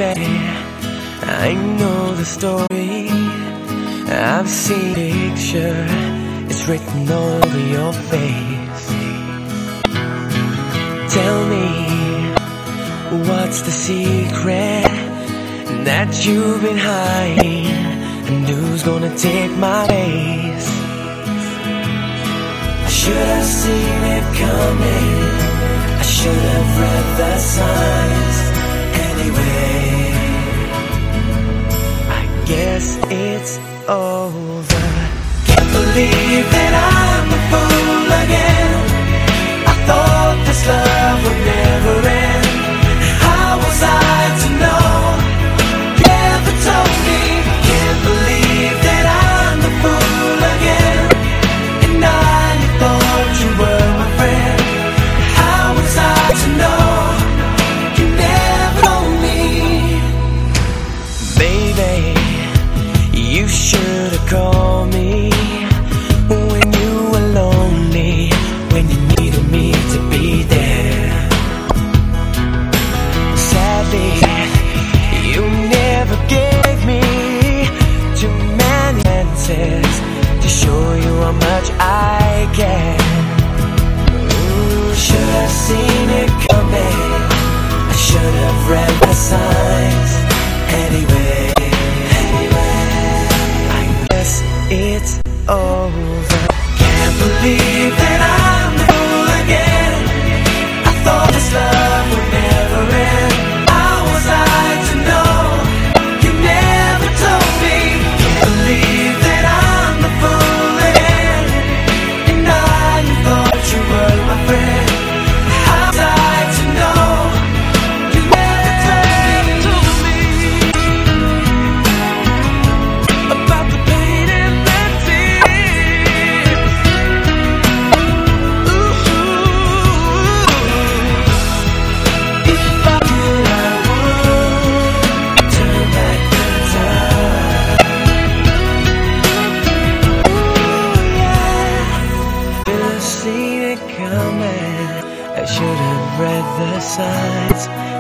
say I know the story. I've seen the picture, it's written all over your face. Tell me, what's the secret that you've been hiding, and who's gonna take my place? I should have seen it coming, I should have read the signs. Anyway, I guess it's over. Can't believe that I'm a fool again. I thought this love would never end. How was I to know? You never told me. Can't believe that I'm a fool again, and I thought you were my friend. How was I to know? You never told me. Baby, you should have called me when you were lonely, when you needed me to be there. Sadly, you never gave me too many chances to show you how much I care. Ooh, should have seen it coming, I should have read the signs. Anyway, I guess it's over. Can't believe that I'm the fool again. I thought this love would never end. How was I to know? You never told me. Can't believe that I'm the fool again, and I thought you were my friend. How was I to know? You never told me about the pain and the tears. Ooh, if I could, I would turn back the time. Ooh, yeah. Should have seen it coming, I should have read the signs.